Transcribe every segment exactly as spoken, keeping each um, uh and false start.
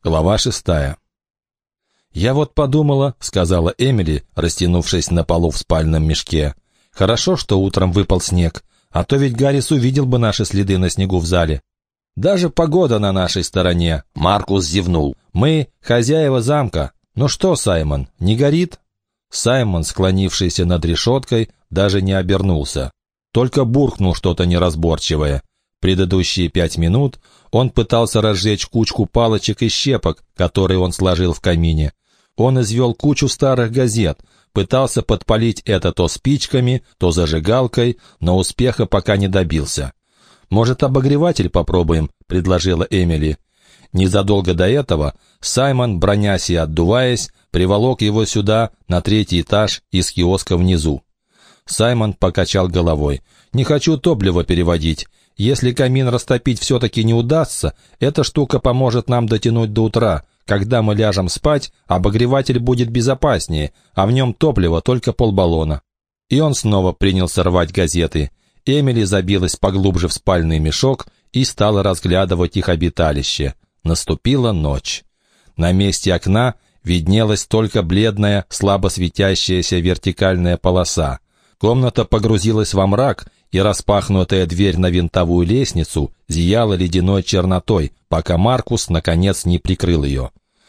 Глава шестая. «Я вот подумала», — сказала Эмили, растянувшись на полу в спальном мешке. «Хорошо, что утром выпал снег, а то ведь Гаррис увидел бы наши следы на снегу в зале. Даже погода на нашей стороне», — Маркус зевнул. «Мы хозяева замка. Ну что, Саймон, не горит?» Саймон, склонившийся над решеткой, даже не обернулся. Только буркнул что-то неразборчивое. Предыдущие пять минут он пытался разжечь кучку палочек и щепок, которые он сложил в камине. Он извел кучу старых газет, пытался подпалить это то спичками, то зажигалкой, но успеха пока не добился. «Может, обогреватель попробуем?» — предложила Эмили. Незадолго до этого Саймон, бронясь и отдуваясь, приволок его сюда, на третий этаж, из киоска внизу. Саймон покачал головой. «Не хочу топливо переводить. Если камин растопить все-таки не удастся, эта штука поможет нам дотянуть до утра. Когда мы ляжем спать, обогреватель будет безопаснее, а в нем топливо только полбаллона». И он снова принялся рвать газеты. Эмили забилась поглубже в спальный мешок и стала разглядывать их обиталище. Наступила ночь. На месте окна виднелась только бледная, слабо светящаяся вертикальная полоса. Комната погрузилась во мрак, и распахнутая дверь на винтовую лестницу зияла ледяной чернотой, пока Маркус, наконец, не прикрыл ее.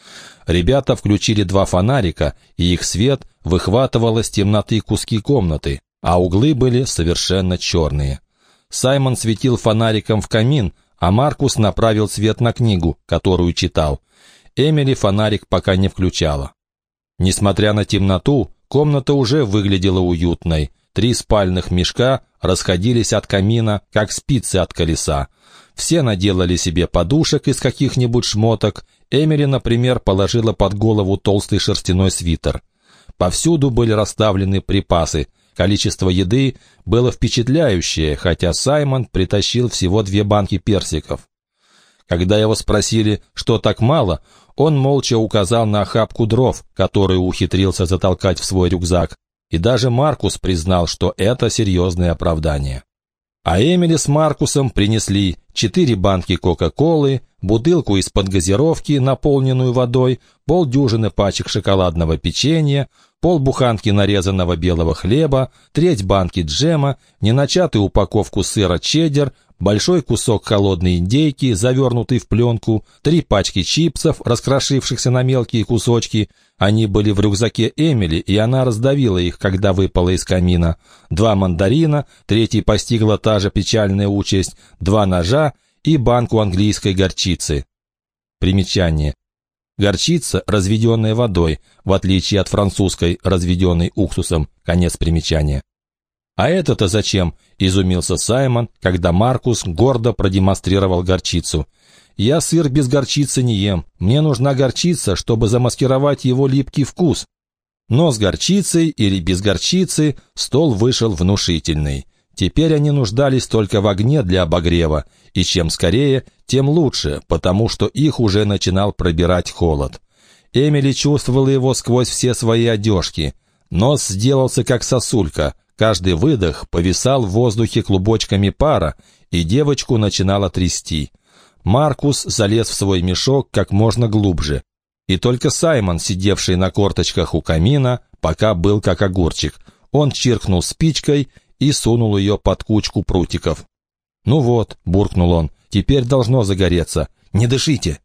Ребята включили два фонарика, и их свет выхватывал из темноты куски комнаты, а углы были совершенно черные. Саймон светил фонариком в камин, а Маркус направил свет на книгу, которую читал. Эмили фонарик пока не включала. Несмотря на темноту, комната уже выглядела уютной. Три спальных мешка расходились от камина, как спицы от колеса. Все наделали себе подушек из каких-нибудь шмоток. Эмили, например, положила под голову толстый шерстяной свитер. Повсюду были расставлены припасы. Количество еды было впечатляющее, хотя Саймон притащил всего две банки персиков. Когда его спросили, что так мало, он молча указал на охапку дров, которую ухитрился затолкать в свой рюкзак. И даже Маркус признал, что это серьезное оправдание. А Эмили с Маркусом принесли четыре банки Кока-Колы, бутылку из-под газировки, наполненную водой, полдюжины пачек шоколадного печенья, полбуханки нарезанного белого хлеба, треть банки джема, неначатую упаковку сыра чеддер, большой кусок холодной индейки, завернутый в пленку, три пачки чипсов, раскрошившихся на мелкие кусочки. Они были в рюкзаке Эмили, и она раздавила их, когда выпала из камина. Два мандарина, третий постигла та же печальная участь, два ножа и банку английской горчицы. Примечание. Горчица, разведенная водой, в отличие от французской, разведенной уксусом. Конец примечания. «А это-то зачем?» — изумился Саймон, когда Маркус гордо продемонстрировал горчицу. «Я сыр без горчицы не ем. Мне нужна горчица, чтобы замаскировать его липкий вкус». Но с горчицей или без горчицы стол вышел внушительный. Теперь они нуждались только в огне для обогрева, и чем скорее, тем лучше, потому что их уже начинал пробирать холод. Эмили чувствовала его сквозь все свои одежки. Нос сделался как сосулька. Каждый выдох повисал в воздухе клубочками пара, и девочку начинало трясти. Маркус залез в свой мешок как можно глубже. И только Саймон, сидевший на корточках у камина, пока был как огурчик. Он чиркнул спичкой и сунул ее под кучку прутиков. «Ну вот», — буркнул он, — «теперь должно загореться. Не дышите».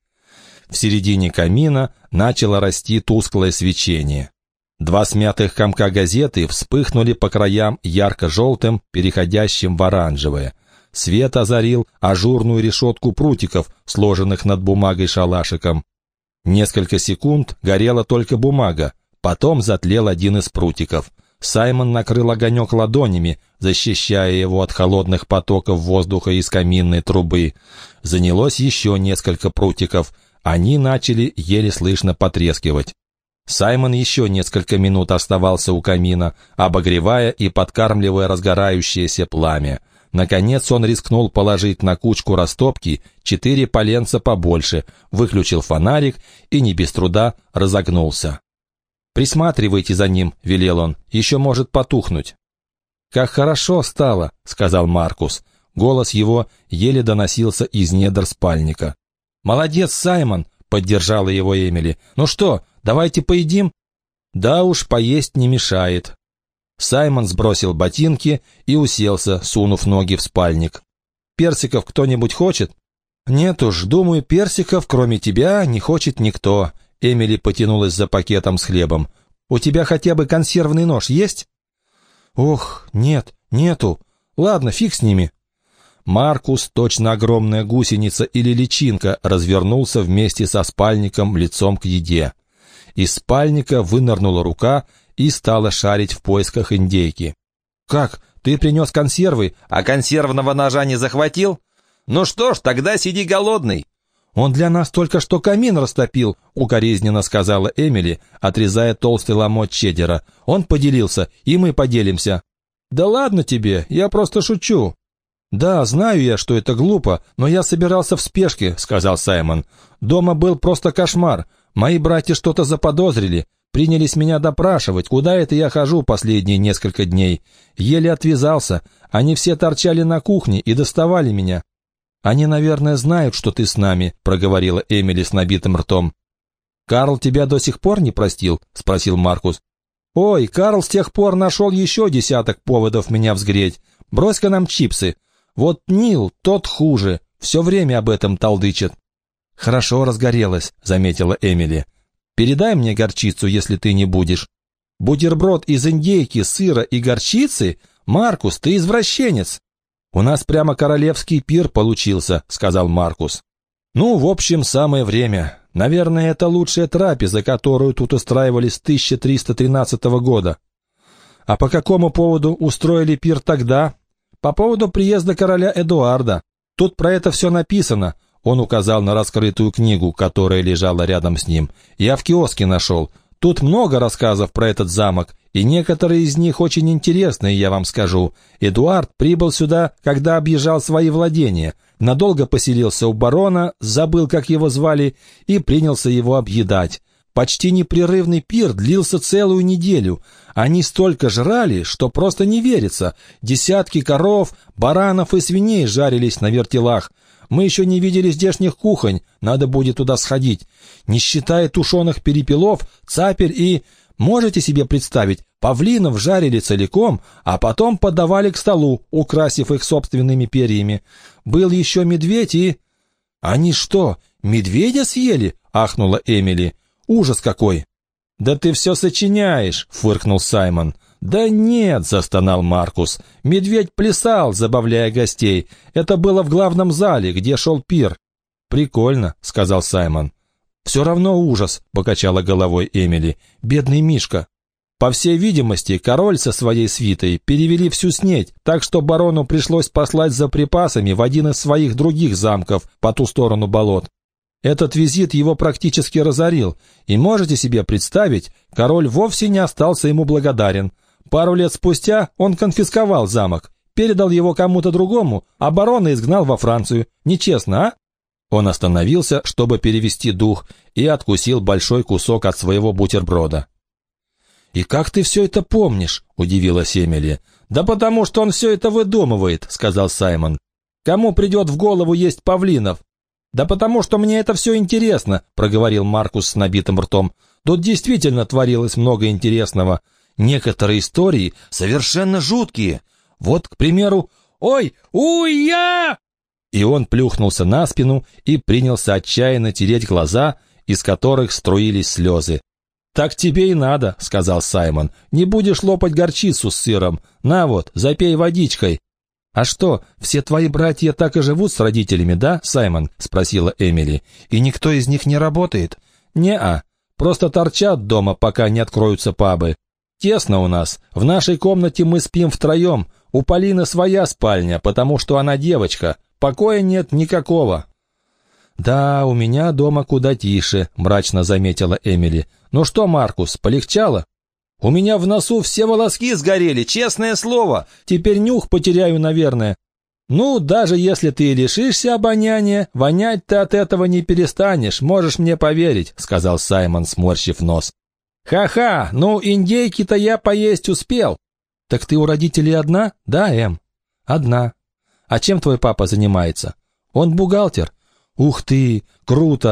В середине камина начало расти тусклое свечение. Два смятых комка газеты вспыхнули по краям ярко-желтым, переходящим в оранжевое. Свет озарил ажурную решетку прутиков, сложенных над бумагой шалашиком. Несколько секунд горела только бумага, потом затлел один из прутиков. Саймон накрыл огонек ладонями, защищая его от холодных потоков воздуха из каминной трубы. Занялось еще несколько прутиков. Они начали еле слышно потрескивать. Саймон еще несколько минут оставался у камина, обогревая и подкармливая разгорающееся пламя. Наконец он рискнул положить на кучку растопки четыре поленца побольше, выключил фонарик и не без труда разогнулся. «Присматривайте за ним», — велел он, — «еще может потухнуть». «Как хорошо стало», — сказал Маркус. Голос его еле доносился из недр спальника. «Молодец, Саймон», — поддержала его Эмили. «Ну что, давайте поедим?» «Да уж, поесть не мешает». Саймон сбросил ботинки и уселся, сунув ноги в спальник. «Персиков кто-нибудь хочет?» «Нет уж, думаю, персиков, кроме тебя, не хочет никто». Эмили потянулась за пакетом с хлебом. «У тебя хотя бы консервный нож есть?» «Ох, нет, нету. Ладно, фиг с ними». Маркус, точно огромная гусеница или личинка, развернулся вместе со спальником лицом к еде. Из спальника вынырнула рука и стала шарить в поисках индейки. «Как? Ты принес консервы, а консервного ножа не захватил? Ну что ж, тогда сиди голодный». «Он для нас только что камин растопил», — укоризненно сказала Эмили, отрезая толстый ломоть чеддера. «Он поделился, и мы поделимся». «Да ладно тебе, я просто шучу». «Да, знаю я, что это глупо, но я собирался в спешке», — сказал Саймон. «Дома был просто кошмар. Мои братья что-то заподозрили, принялись меня допрашивать, куда это я хожу последние несколько дней. Еле отвязался, они все торчали на кухне и доставали меня». «Они, наверное, знают, что ты с нами», — проговорила Эмили с набитым ртом. «Карл тебя до сих пор не простил?» — спросил Маркус. «Ой, Карл с тех пор нашел еще десяток поводов меня взгреть. Брось-ка нам чипсы. Вот Нил, тот хуже, все время об этом толдычит». «Хорошо разгорелась», — заметила Эмили. «Передай мне горчицу, если ты не будешь». «Бутерброд из индейки, сыра и горчицы? Маркус, ты извращенец!» «У нас прямо королевский пир получился», — сказал Маркус. «Ну, в общем, самое время. Наверное, это лучшая трапеза, которую тут устраивали с тысяча триста тринадцатого года». «А по какому поводу устроили пир тогда?» «По поводу приезда короля Эдуарда. Тут про это все написано». Он указал на раскрытую книгу, которая лежала рядом с ним. «Я в киоске нашел. Тут много рассказов про этот замок, и некоторые из них очень интересные, я вам скажу. Эдуард прибыл сюда, когда объезжал свои владения, надолго поселился у барона, забыл, как его звали, и принялся его объедать. Почти непрерывный пир длился целую неделю. Они столько жрали, что просто не верится. Десятки коров, баранов и свиней жарились на вертелах. Мы еще не видели здешних кухонь, надо будет туда сходить. Не считая тушеных перепелов, цапель и... Можете себе представить, павлинов жарили целиком, а потом подавали к столу, украсив их собственными перьями. Был еще медведь и... «Они что, медведя съели?» — ахнула Эмили. «Ужас какой!» «Да ты все сочиняешь!» — фыркнул Саймон. «Да нет!» — застонал Маркус. «Медведь плясал, забавляя гостей. Это было в главном зале, где шел пир». «Прикольно», — сказал Саймон. «Все равно ужас», — покачала головой Эмили. «Бедный Мишка». По всей видимости, король со своей свитой перевели всю снеть, так что барону пришлось послать за припасами в один из своих других замков по ту сторону болот. Этот визит его практически разорил, и можете себе представить, король вовсе не остался ему благодарен. Пару лет спустя он конфисковал замок, передал его кому-то другому, а барона изгнал во Францию. Нечестно, а? Он остановился, чтобы перевести дух, и откусил большой кусок от своего бутерброда. «И как ты все это помнишь?» — удивилась Эмили. «Да потому что он все это выдумывает», — сказал Саймон. «Кому придет в голову есть павлинов?» «Да потому что мне это все интересно», — проговорил Маркус с набитым ртом. «Тут действительно творилось много интересного. Некоторые истории совершенно жуткие. Вот, к примеру, «Ой, уй-я!» И он плюхнулся на спину и принялся отчаянно тереть глаза, из которых струились слезы. «Так тебе и надо», — сказал Саймон. «Не будешь лопать горчицу с сыром. На вот, запей водичкой». «А что, все твои братья так и живут с родителями, да, Саймон?» — спросила Эмили. «И никто из них не работает?» «Не-а, просто торчат дома, пока не откроются пабы. Тесно у нас. В нашей комнате мы спим втроем. У Полины своя спальня, потому что она девочка. Покоя нет никакого». «Да, у меня дома куда тише», — мрачно заметила Эмили. «Ну что, Маркус, полегчало?» «У меня в носу все волоски сгорели, честное слово. Теперь нюх потеряю, наверное». «Ну, даже если ты лишишься обоняния, вонять ты от этого не перестанешь, можешь мне поверить», — сказал Саймон, сморщив нос. «Ха-ха, ну индейки-то я поесть успел». «Так ты у родителей одна?» «Да, Эм?» «Одна. А чем твой папа занимается?» «Он бухгалтер». «Ух ты, круто!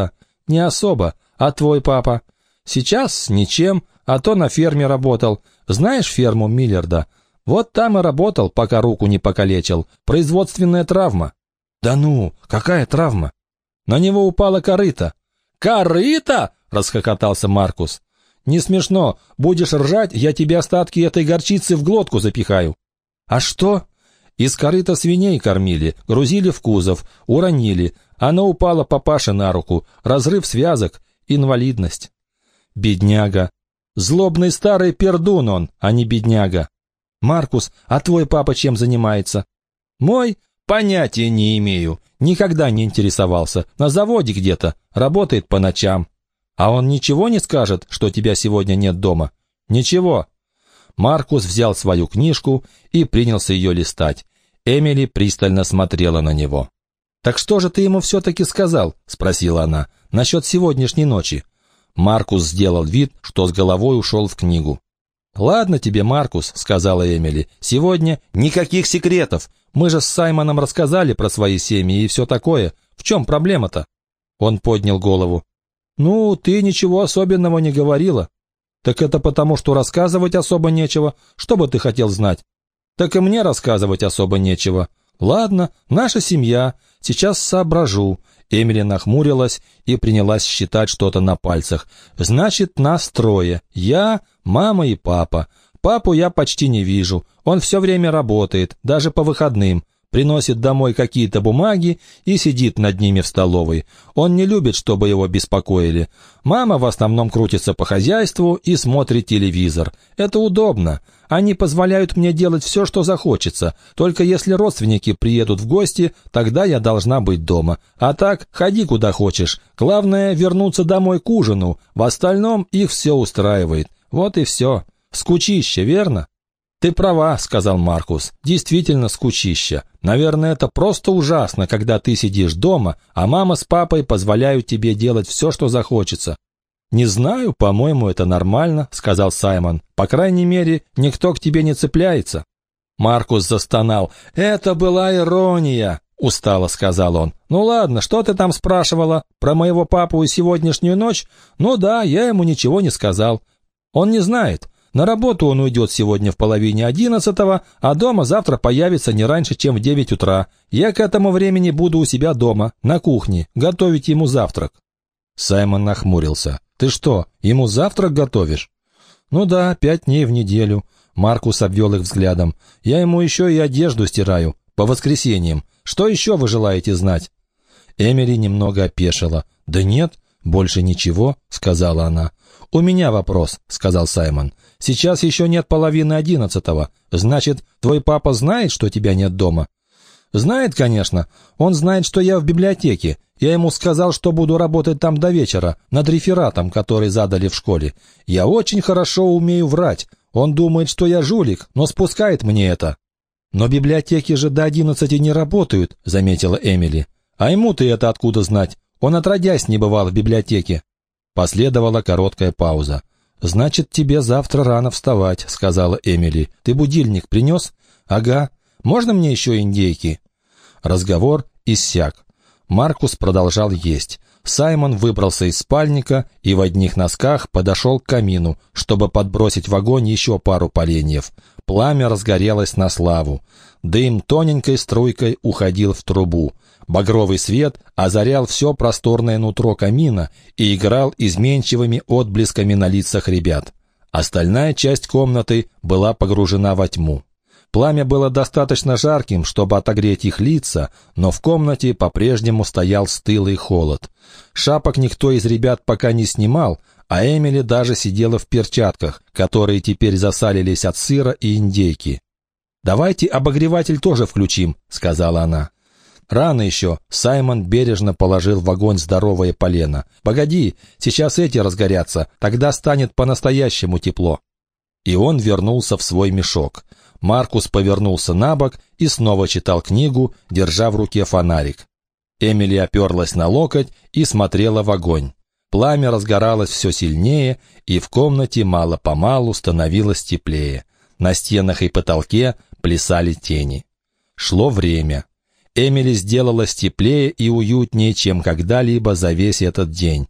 «Не особо. А твой папа?» «Сейчас ничем, а то на ферме работал. Знаешь ферму Миллерда? Вот там и работал, пока руку не покалечил. Производственная травма». «Да ну, какая травма?» «На него упала корыта». «Корыто?» — расхохотался Маркус. «Не смешно. Будешь ржать, я тебе остатки этой горчицы в глотку запихаю». «А что?» «Из корыта свиней кормили, грузили в кузов, уронили. Она упала папаше на руку. Разрыв связок, инвалидность». «Бедняга». «Злобный старый пердун он, а не бедняга». «Маркус, а твой папа чем занимается?» «Мой? Понятия не имею. Никогда не интересовался. На заводе где-то. Работает по ночам». «А он ничего не скажет, что тебя сегодня нет дома?» «Ничего». Маркус взял свою книжку и принялся ее листать. Эмили пристально смотрела на него. «Так что же ты ему все-таки сказал?» — спросила она. «Насчет сегодняшней ночи». Маркус сделал вид, что с головой ушел в книгу. «Ладно тебе, Маркус», — сказала Эмили. «Сегодня никаких секретов. Мы же с Саймоном рассказали про свои семьи и все такое. В чем проблема-то?» Он поднял голову. «Ну, ты ничего особенного не говорила». «Так это потому, что рассказывать особо нечего. Что бы ты хотел знать?» «Так и мне рассказывать особо нечего». «Ладно, наша семья. Сейчас соображу». Эмили нахмурилась и принялась считать что-то на пальцах. «Значит, нас трое. Я, мама и папа. Папу я почти не вижу. Он все время работает, даже по выходным. Приносит домой какие-то бумаги и сидит над ними в столовой. Он не любит, чтобы его беспокоили. Мама в основном крутится по хозяйству и смотрит телевизор. Это удобно. Они позволяют мне делать все, что захочется. Только если родственники приедут в гости, тогда я должна быть дома. А так, ходи куда хочешь. Главное, вернуться домой к ужину. В остальном их все устраивает. Вот и все. Скучище, верно?» «Ты права», — сказал Маркус. «Действительно скучище. Наверное, это просто ужасно, когда ты сидишь дома, а мама с папой позволяют тебе делать все, что захочется». «Не знаю, по-моему, это нормально», — сказал Саймон. «По крайней мере, никто к тебе не цепляется». Маркус застонал. «Это была ирония», — устало сказал он. «Ну ладно, что ты там спрашивала? Про моего папу и сегодняшнюю ночь? Ну да, я ему ничего не сказал. Он не знает. На работу он уйдет сегодня в половине одиннадцатого, а дома завтра появится не раньше, чем в девять утра. Я к этому времени буду у себя дома, на кухне, готовить ему завтрак». Саймон нахмурился. «Ты что, ему завтрак готовишь?» «Ну да, пять дней в неделю». Маркус обвел их взглядом. «Я ему еще и одежду стираю, по воскресеньям. Что еще вы желаете знать?» Эмили немного опешила. «Да нет, больше ничего», — сказала она. «У меня вопрос», — сказал Саймон. «Сейчас еще нет половины одиннадцатого. Значит, твой папа знает, что тебя нет дома?» «Знает, конечно. Он знает, что я в библиотеке. Я ему сказал, что буду работать там до вечера, над рефератом, который задали в школе. Я очень хорошо умею врать. Он думает, что я жулик, но спускает мне это». «Но библиотеки же до одиннадцати не работают», — заметила Эмили. «А ему-то это откуда знать? Он отродясь не бывал в библиотеке». Последовала короткая пауза. «Значит, тебе завтра рано вставать», — сказала Эмили. «Ты будильник принес?» «Ага. Можно мне еще индейки?» Разговор иссяк. Маркус продолжал есть. Саймон выбрался из спальника и в одних носках подошел к камину, чтобы подбросить в огонь еще пару поленьев. Пламя разгорелось на славу. Дым тоненькой струйкой уходил в трубу. Багровый свет озарял все просторное нутро камина и играл изменчивыми отблесками на лицах ребят. Остальная часть комнаты была погружена во тьму. Пламя было достаточно жарким, чтобы отогреть их лица, но в комнате по-прежнему стоял стылый холод. Шапок никто из ребят пока не снимал, а Эмили даже сидела в перчатках, которые теперь засалились от сыра и индейки. «Давайте обогреватель тоже включим», — сказала она. «Рано еще», — Саймон бережно положил в огонь здоровое полено. «Погоди, сейчас эти разгорятся, тогда станет по-настоящему тепло». И он вернулся в свой мешок. Маркус повернулся на бок и снова читал книгу, держа в руке фонарик. Эмили оперлась на локоть и смотрела в огонь. Пламя разгоралось все сильнее, и в комнате мало-помалу становилось теплее. На стенах и потолке плясали тени. Шло время. Эмили сделалось теплее и уютнее, чем когда-либо за весь этот день.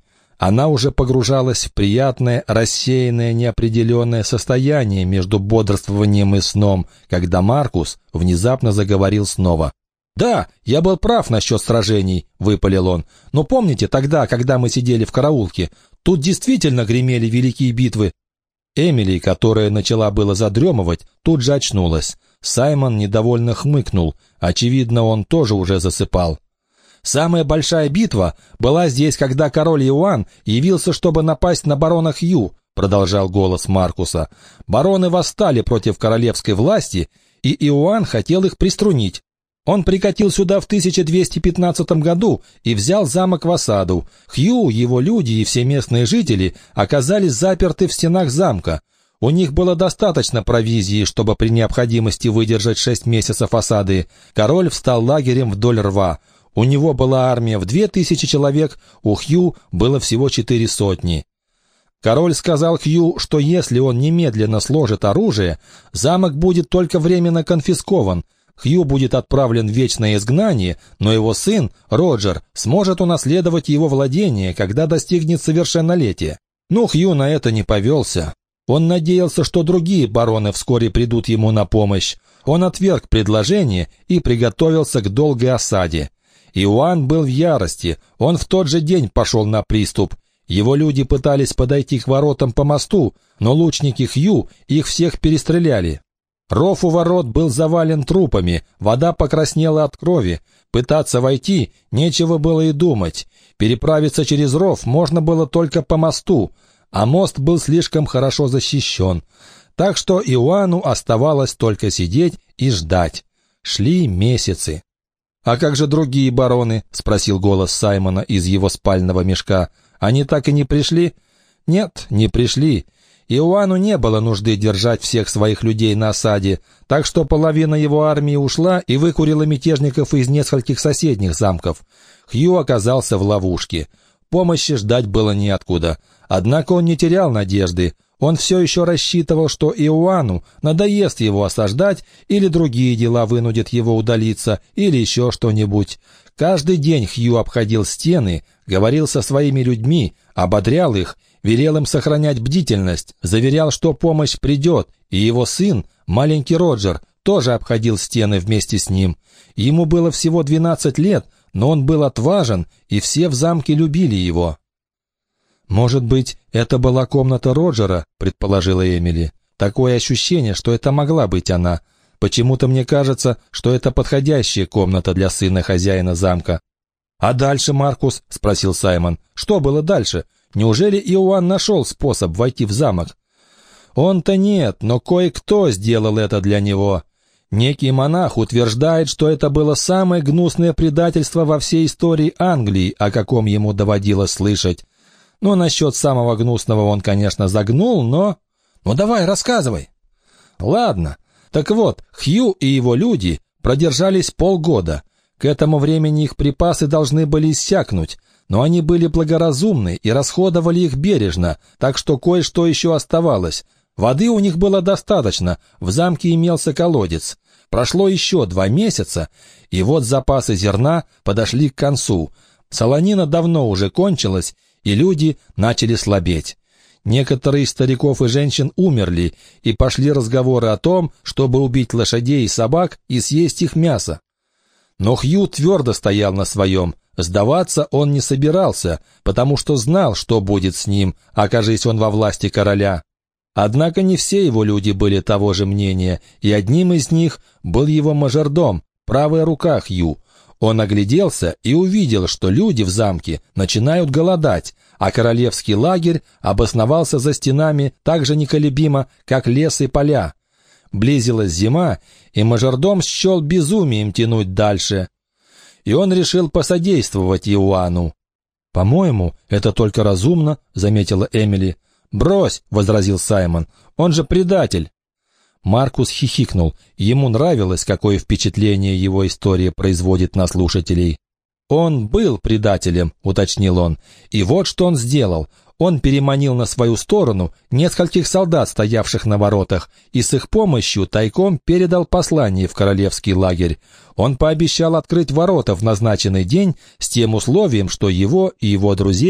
Она уже погружалась в приятное, рассеянное, неопределенное состояние между бодрствованием и сном, когда Маркус внезапно заговорил снова. «Да, я был прав насчет сражений», — выпалил он. «Но помните тогда, когда мы сидели в караулке? Тут действительно гремели великие битвы». Эмили, которая начала было задремывать, тут же очнулась. Саймон недовольно хмыкнул. Очевидно, он тоже уже засыпал. «Самая большая битва была здесь, когда король Иоанн явился, чтобы напасть на барона Хью», — продолжал голос Маркуса. «Бароны восстали против королевской власти, и Иоанн хотел их приструнить. Он прикатил сюда в тысяча двести пятнадцатом году и взял замок в осаду. Хью, его люди и все местные жители оказались заперты в стенах замка. У них было достаточно провизии, чтобы при необходимости выдержать шесть месяцев осады. Король встал лагерем вдоль рва. У него была армия в две тысячи человек, у Хью было всего четыре сотни. Король сказал Хью, что если он немедленно сложит оружие, замок будет только временно конфискован. Хью будет отправлен в вечное изгнание, но его сын, Роджер, сможет унаследовать его владение, когда достигнет совершеннолетия. Но Хью на это не повелся. Он надеялся, что другие бароны вскоре придут ему на помощь. Он отверг предложение и приготовился к долгой осаде. Иоанн был в ярости, он в тот же день пошел на приступ. Его люди пытались подойти к воротам по мосту, но лучники Хью их всех перестреляли. Ров у ворот был завален трупами, вода покраснела от крови. Пытаться войти нечего было и думать. Переправиться через ров можно было только по мосту, а мост был слишком хорошо защищен. Так что Иоанну оставалось только сидеть и ждать. Шли месяцы. «А как же другие бароны?» — спросил голос Саймона из его спального мешка. «Они так и не пришли?» «Нет, не пришли. Иоанну не было нужды держать всех своих людей на осаде, так что половина его армии ушла и выкурила мятежников из нескольких соседних замков. Хью оказался в ловушке. Помощи ждать было неоткуда. Однако он не терял надежды. Он все еще рассчитывал, что Иоанну надоест его осаждать, или другие дела вынудят его удалиться, или еще что-нибудь. Каждый день Хью обходил стены, говорил со своими людьми, ободрял их, велел им сохранять бдительность, заверял, что помощь придет, и его сын, маленький Роджер, тоже обходил стены вместе с ним. Ему было всего двенадцать лет, но он был отважен, и все в замке любили его. «Может быть, это была комната Роджера», — предположила Эмили. «Такое ощущение, что это могла быть она. Почему-то мне кажется, что это подходящая комната для сына хозяина замка». «А дальше, Маркус?» — спросил Саймон. «Что было дальше? Неужели Иоанн нашел способ войти в замок?» «Он-то нет, но кое-кто сделал это для него. Некий монах утверждает, что это было самое гнусное предательство во всей истории Англии, о каком ему доводилось слышать. Ну, насчет самого гнусного он, конечно, загнул, но... Ну, давай, рассказывай. Ладно. Так вот, Хью и его люди продержались полгода. К этому времени их припасы должны были иссякнуть, но они были благоразумны и расходовали их бережно, так что кое-что еще оставалось. Воды у них было достаточно, в замке имелся колодец. Прошло еще два месяца, и вот запасы зерна подошли к концу. Солонина давно уже кончилась, и люди начали слабеть. Некоторые из стариков и женщин умерли, и пошли разговоры о том, чтобы убить лошадей и собак и съесть их мясо. Но Хью твердо стоял на своем. Сдаваться он не собирался, потому что знал, что будет с ним, окажись он во власти короля. Однако не все его люди были того же мнения, и одним из них был его мажордом, правая рука Хью. Он огляделся и увидел, что люди в замке начинают голодать, а королевский лагерь обосновался за стенами так же неколебимо, как лес и поля. Близилась зима, и мажордом счел безумием тянуть дальше. И он решил посодействовать Иоанну. «По-моему, это только разумно», — заметила Эмили. «Брось», — возразил Саймон, — «он же предатель». Маркус хихикнул. Ему нравилось, какое впечатление его история производит на слушателей. «Он был предателем», — уточнил он. «И вот что он сделал. Он переманил на свою сторону нескольких солдат, стоявших на воротах, и с их помощью тайком передал послание в королевский лагерь. Он пообещал открыть ворота в назначенный день с тем условием, что его и его друзей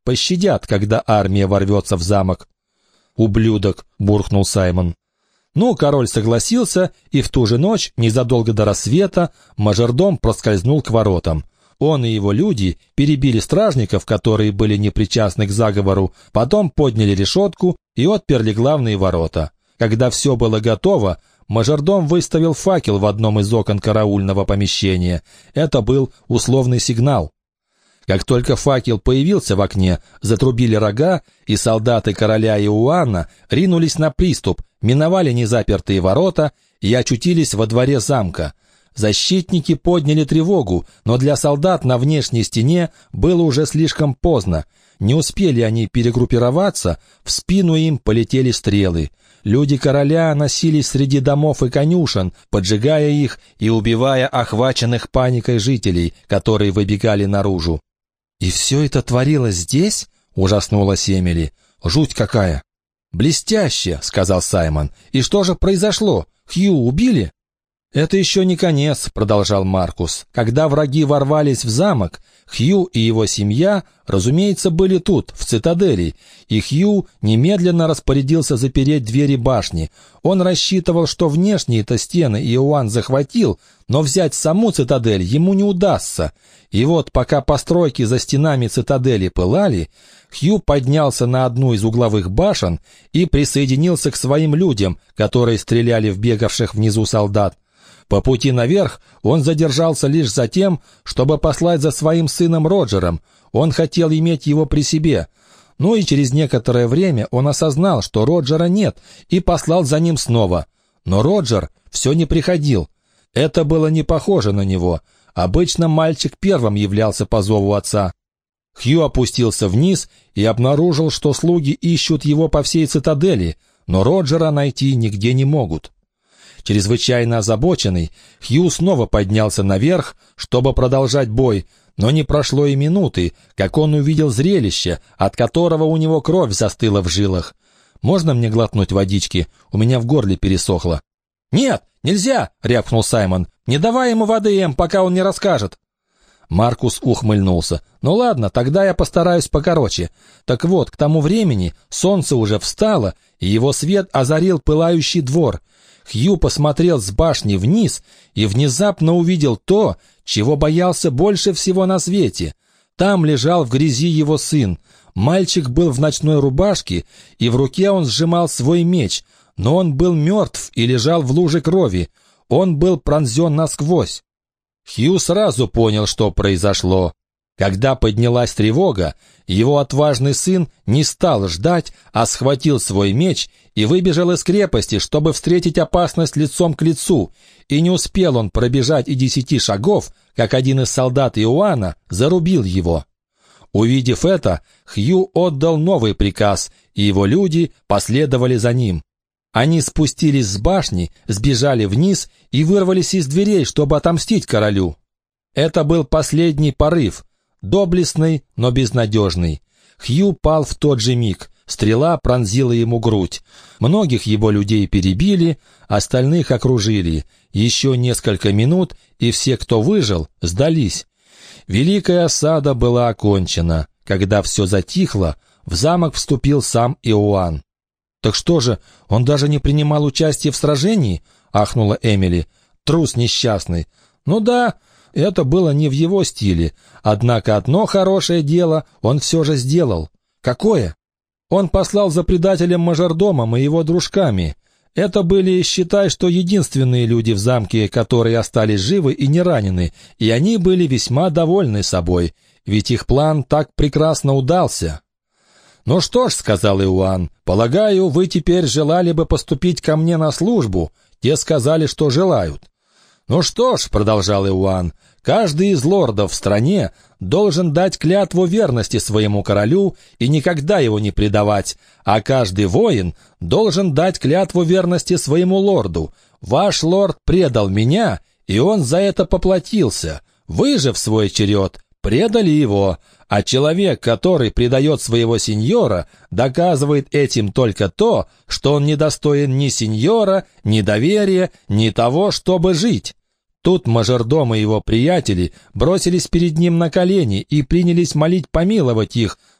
пощадят, когда армия ворвется в замок». «Ублюдок!» — буркнул Саймон. Ну, король согласился, и в ту же ночь, незадолго до рассвета, мажордом проскользнул к воротам. Он и его люди перебили стражников, которые были непричастны к заговору, потом подняли решетку и отперли главные ворота. Когда все было готово, мажордом выставил факел в одном из окон караульного помещения. Это был условный сигнал. Как только факел появился в окне, затрубили рога, и солдаты короля Иоанна ринулись на приступ, миновали незапертые ворота и очутились во дворе замка. Защитники подняли тревогу, но для солдат на внешней стене было уже слишком поздно. Не успели они перегруппироваться, в спину им полетели стрелы. Люди короля носились среди домов и конюшен, поджигая их и убивая охваченных паникой жителей, которые выбегали наружу. «И все это творилось здесь?» — ужаснулась Эмили. «Жуть какая!» «Блестяще!» — сказал Саймон. «И что же произошло? Хью убили?» «Это еще не конец», — продолжал Маркус. «Когда враги ворвались в замок, Хью и его семья, разумеется, были тут, в цитадели, и Хью немедленно распорядился запереть двери башни. Он рассчитывал, что внешние-то стены Иоанн захватил, но взять саму цитадель ему не удастся. И вот, пока постройки за стенами цитадели пылали, Хью поднялся на одну из угловых башен и присоединился к своим людям, которые стреляли в бегавших внизу солдат. По пути наверх он задержался лишь за тем, чтобы послать за своим сыном Роджером. Он хотел иметь его при себе. Ну и через некоторое время он осознал, что Роджера нет, и послал за ним снова. Но Роджер все не приходил. Это было не похоже на него. Обычно мальчик первым являлся по зову отца. Хью опустился вниз и обнаружил, что слуги ищут его по всей цитадели, но Роджера найти нигде не могут. Чрезвычайно озабоченный, Хью снова поднялся наверх, чтобы продолжать бой, но не прошло и минуты, как он увидел зрелище, от которого у него кровь застыла в жилах. «Можно мне глотнуть водички? У меня в горле пересохло». «Нет, нельзя!» — рявкнул Саймон. «Не давай ему воды, Эм, пока он не расскажет». Маркус ухмыльнулся. «Ну ладно, тогда я постараюсь покороче. Так вот, к тому времени солнце уже встало, и его свет озарил пылающий двор. Хью посмотрел с башни вниз и внезапно увидел то, чего боялся больше всего на свете. Там лежал в грязи его сын. Мальчик был в ночной рубашке, и в руке он сжимал свой меч, но он был мертв и лежал в луже крови. Он был пронзен насквозь. Хью сразу понял, что произошло. Когда поднялась тревога, его отважный сын не стал ждать, а схватил свой меч и выбежал из крепости, чтобы встретить опасность лицом к лицу, и не успел он пробежать и десяти шагов, как один из солдат Иоанна зарубил его. Увидев это, Хью отдал новый приказ, и его люди последовали за ним. Они спустились с башни, сбежали вниз и вырвались из дверей, чтобы отомстить королю. Это был последний порыв, доблестный, но безнадежный. Хью пал в тот же миг, стрела пронзила ему грудь. Многих его людей перебили, остальных окружили. Еще несколько минут, и все, кто выжил, сдались. Великая осада была окончена. Когда все затихло, в замок вступил сам Иоанн. «Так что же, он даже не принимал участия в сражении?» — ахнула Эмили. «Трус несчастный». «Ну да, это было не в его стиле. Однако одно хорошее дело он все же сделал». «Какое?» «Он послал за предателем-мажордомом и его дружками. Это были, считай, что единственные люди в замке, которые остались живы и не ранены, и они были весьма довольны собой, ведь их план так прекрасно удался». «Ну что ж», — сказал Иоанн, — «полагаю, вы теперь желали бы поступить ко мне на службу». Те сказали, что желают. «Ну что ж», — продолжал Иоанн, — «каждый из лордов в стране должен дать клятву верности своему королю и никогда его не предавать, а каждый воин должен дать клятву верности своему лорду. Ваш лорд предал меня, и он за это поплатился. Вы же в свой черед предали его». А человек, который предает своего сеньора, доказывает этим только то, что он недостоин ни сеньора, ни доверия, ни того, чтобы жить. Тут мажордом и его приятели бросились перед ним на колени и принялись молить помиловать их,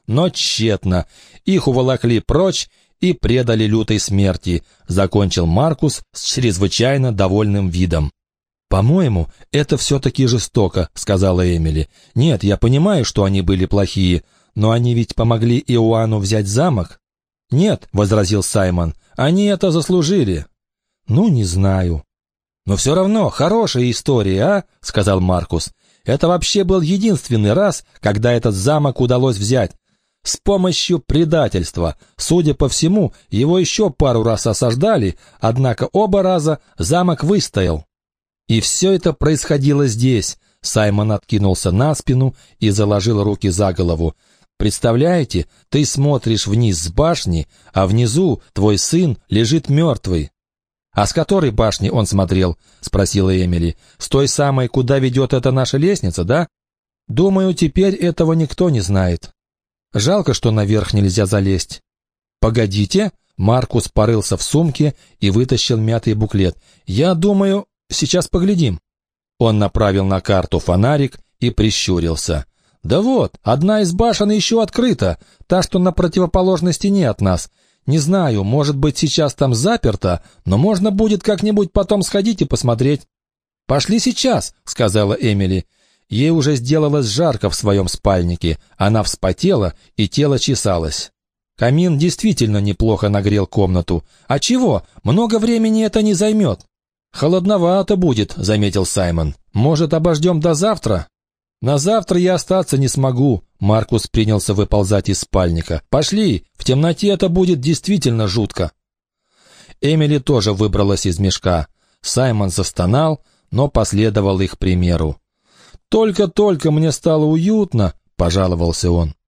но тщетно. Их уволокли прочь и предали лютой смерти, закончил Маркус с чрезвычайно довольным видом. «По-моему, это все-таки жестоко», — сказала Эмили. «Нет, я понимаю, что они были плохие, но они ведь помогли Иоанну взять замок?» «Нет», — возразил Саймон, — «они это заслужили». «Ну, не знаю». «Но все равно хорошая история, а?» — сказал Маркус. «Это вообще был единственный раз, когда этот замок удалось взять. С помощью предательства. Судя по всему, его еще пару раз осаждали, однако оба раза замок выстоял». «И все это происходило здесь», — Саймон откинулся на спину и заложил руки за голову. «Представляете, ты смотришь вниз с башни, а внизу твой сын лежит мертвый». «А с которой башни он смотрел?» — спросила Эмили. «С той самой, куда ведет эта наша лестница, да?» «Думаю, теперь этого никто не знает. Жалко, что наверх нельзя залезть». «Погодите», — Маркус порылся в сумке и вытащил мятый буклет. «Я думаю, сейчас поглядим». Он направил на карту фонарик и прищурился. «Да вот, одна из башен еще открыта, та, что на противоположной стене от нас. Не знаю, может быть, сейчас там заперто, но можно будет как-нибудь потом сходить и посмотреть». «Пошли сейчас», — сказала Эмили. Ей уже сделалось жарко в своем спальнике, она вспотела и тело чесалось. Камин действительно неплохо нагрел комнату. «А чего? Много времени это не займет». «Холодновато будет», — заметил Саймон. «Может, обождем до завтра?» «На завтра я остаться не смогу», — Маркус принялся выползать из спальника. «Пошли, в темноте это будет действительно жутко». Эмили тоже выбралась из мешка. Саймон застонал, но последовал их примеру. «Только-только мне стало уютно», — пожаловался он.